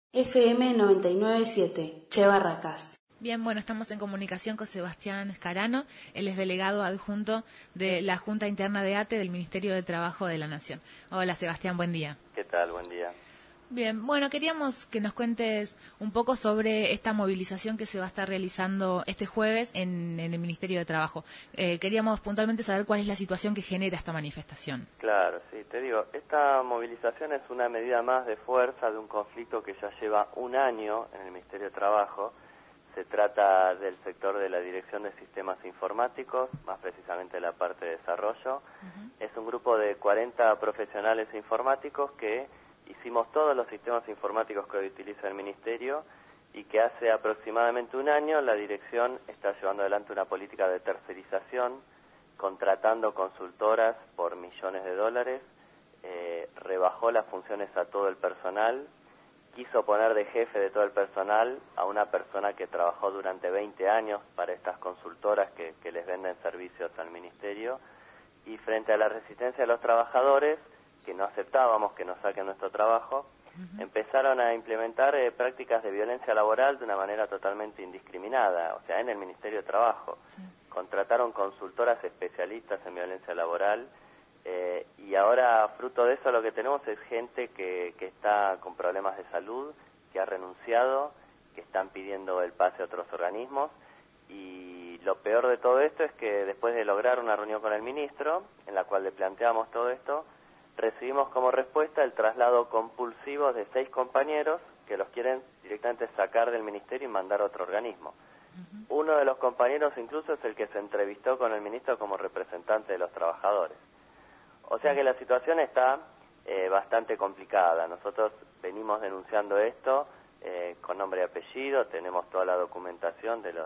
FM 99.7, Che Barracas. Bien, bueno, estamos en comunicación con Sebastián Scarano. Él es delegado adjunto de la Junta Interna de ATE del Ministerio de Trabajo de la Nación. Hola, Sebastián, buen día. ¿Qué tal? Buen día. Bien, bueno, queríamos que nos cuentes un poco sobre esta movilización que se va a estar realizando este jueves en el Ministerio de Trabajo. Queríamos puntualmente saber cuál es la situación que genera esta manifestación. Claro, sí, te digo, esta movilización es una medida más de fuerza de un conflicto que ya lleva un año en el Ministerio de Trabajo. Se trata del sector de la Dirección de Sistemas Informáticos, más precisamente la parte de desarrollo. Es un grupo de 40 profesionales informáticos que hicimos todos los sistemas informáticos que hoy utiliza el Ministerio y que hace aproximadamente un año la dirección está llevando adelante una política de tercerización, contratando consultoras por millones de dólares, rebajó las funciones a todo el personal, quiso poner de jefe de todo el personal a una persona que trabajó durante 20 años para estas consultoras que les venden servicios al Ministerio, y frente a la resistencia de los trabajadores, que no aceptábamos que nos saquen nuestro trabajo, empezaron a implementar prácticas de violencia laboral de una manera totalmente indiscriminada, o sea, en el Ministerio de Trabajo. Sí. Contrataron consultoras especialistas en violencia laboral y ahora, fruto de eso, lo que tenemos es gente que está con problemas de salud, que ha renunciado, que están pidiendo el pase a otros organismos, y lo peor de todo esto es que después de lograr una reunión con el ministro, en la cual le planteamos todo esto, recibimos como respuesta el traslado compulsivo de 6 compañeros que los quieren directamente sacar del ministerio y mandar a otro organismo. Uno de los compañeros incluso es el que se entrevistó con el ministro como representante de los trabajadores. O sea que la situación está bastante complicada. Nosotros venimos denunciando esto con nombre y apellido, tenemos toda la documentación de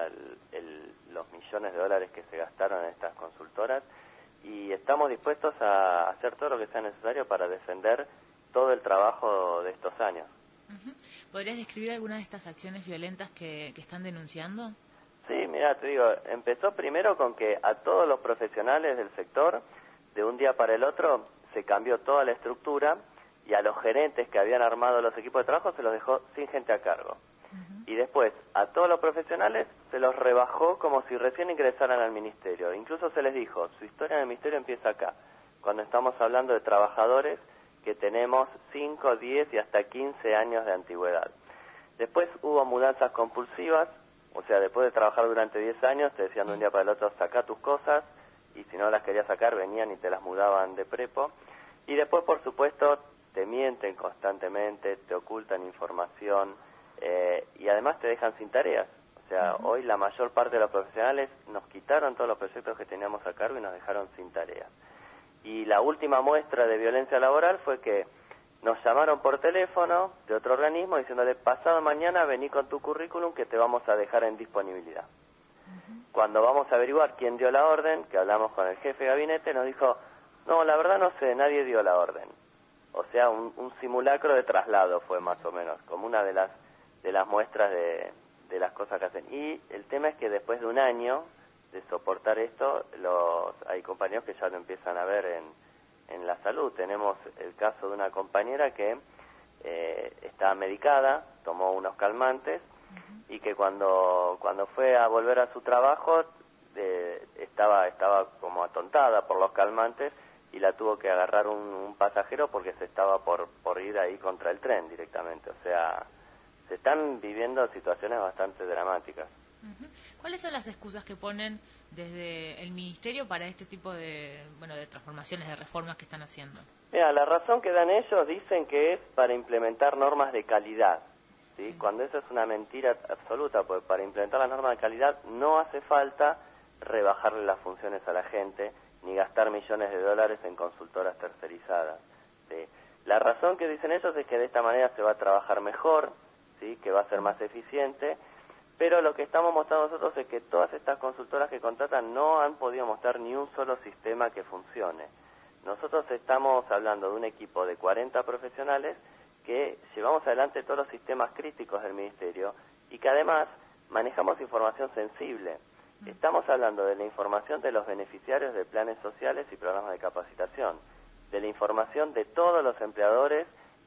los millones de dólares que se gastaron en estas consultoras, y estamos dispuestos a hacer todo lo que sea necesario para defender todo el trabajo de estos años. ¿Podrías describir alguna de estas acciones violentas que están denunciando? Sí, mira, te digo, empezó primero con que a todos los profesionales del sector, de un día para el otro, se cambió toda la estructura, y a los gerentes que habían armado los equipos de trabajo se los dejó sin gente a cargo. Y después, a todos los profesionales se los rebajó como si recién ingresaran al ministerio. Incluso se les dijo, su historia en el ministerio empieza acá, cuando estamos hablando de trabajadores que tenemos 5, 10 y hasta 15 años de antigüedad. Después hubo mudanzas compulsivas, o sea, después de trabajar durante 10 años, te decían de un día para el otro, sacá tus cosas, y si no las querías sacar, venían y te las mudaban de prepo. Y después, por supuesto, te mienten constantemente, te ocultan información, y además te dejan sin tareas. O sea, hoy la mayor parte de los profesionales nos quitaron todos los proyectos que teníamos a cargo y nos dejaron sin tareas. Y la última muestra de violencia laboral fue que nos llamaron por teléfono de otro organismo diciéndole, pasado mañana vení con tu currículum que te vamos a dejar en disponibilidad. Cuando vamos a averiguar quién dio la orden, que hablamos con el jefe de gabinete, nos dijo, no, la verdad no sé, nadie dio la orden. O sea, un simulacro de traslado fue más o menos, como una de las muestras de las cosas que hacen. Y el tema es que después de un año de soportar esto, hay compañeros que ya lo empiezan a ver en la salud. Tenemos el caso de una compañera que estaba medicada, tomó unos calmantes, y que cuando fue a volver a su trabajo estaba como atontada por los calmantes, y la tuvo que agarrar un pasajero porque se estaba por ir ahí contra el tren directamente. O sea, se están viviendo situaciones bastante dramáticas. ¿Cuáles son las excusas que ponen desde el Ministerio para este tipo de transformaciones, de reformas que están haciendo? Mira, la razón que dan ellos dicen que es para implementar normas de calidad, ¿sí? Cuando eso es una mentira absoluta, porque para implementar las normas de calidad no hace falta rebajarle las funciones a la gente, ni gastar millones de dólares en consultoras tercerizadas, ¿sí? La razón que dicen ellos es que de esta manera se va a trabajar mejor, ¿sí? Que va a ser más eficiente, pero lo que estamos mostrando nosotros es que todas estas consultoras que contratan no han podido mostrar ni un solo sistema que funcione. Nosotros estamos hablando de un equipo de 40 profesionales que llevamos adelante todos los sistemas críticos del Ministerio y que además manejamos información sensible. Estamos hablando de la información de los beneficiarios de planes sociales y programas de capacitación, de la información de todos los empleadores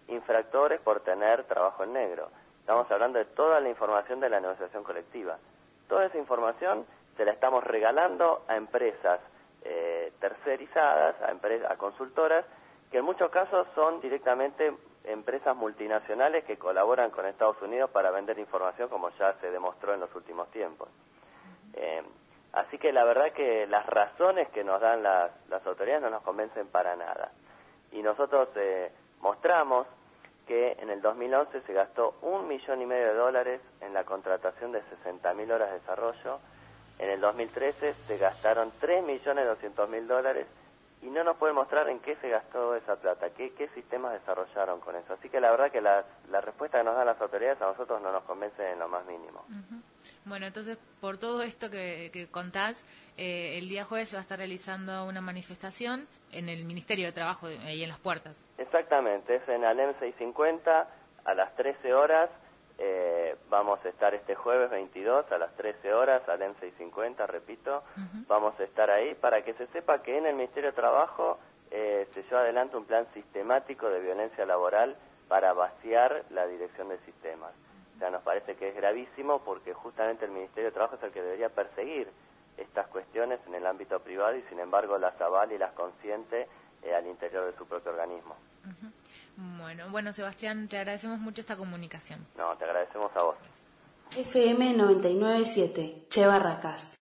infractores por tener trabajo en negro. Estamos hablando de toda la información de la negociación colectiva. Toda esa información se la estamos regalando a empresas tercerizadas, a consultoras, que en muchos casos son directamente empresas multinacionales que colaboran con Estados Unidos para vender información, como ya se demostró en los últimos tiempos. Así que la verdad que las razones que nos dan las autoridades no nos convencen para nada. Y nosotros mostramos que en el 2011 se gastó $1,5 millones en la contratación de 60.000 horas de desarrollo. En el 2013 se gastaron $3.200.000 y no nos pueden mostrar en qué se gastó esa plata, qué sistemas desarrollaron con eso. Así que la verdad que la respuesta que nos dan las autoridades a nosotros no nos convence en lo más mínimo. Bueno, entonces, por todo esto que contás, el día jueves se va a estar realizando una manifestación en el Ministerio de Trabajo, ahí en Las Puertas. Exactamente, es en Alem 650 a las 13 horas. Vamos a estar este jueves 22 a las 13 horas, Alem 650, repito. Vamos a estar ahí para que se sepa que en el Ministerio de Trabajo se lleva adelante un plan sistemático de violencia laboral para vaciar la dirección de sistemas. O sea, nos parece que es gravísimo porque justamente el Ministerio de Trabajo es el que debería perseguir estas cuestiones en el ámbito privado y sin embargo las avala y las consiente al interior de su propio organismo. Bueno, Sebastián, te agradecemos mucho esta comunicación. No, te agradecemos a vos. FM 997, Che Barracas.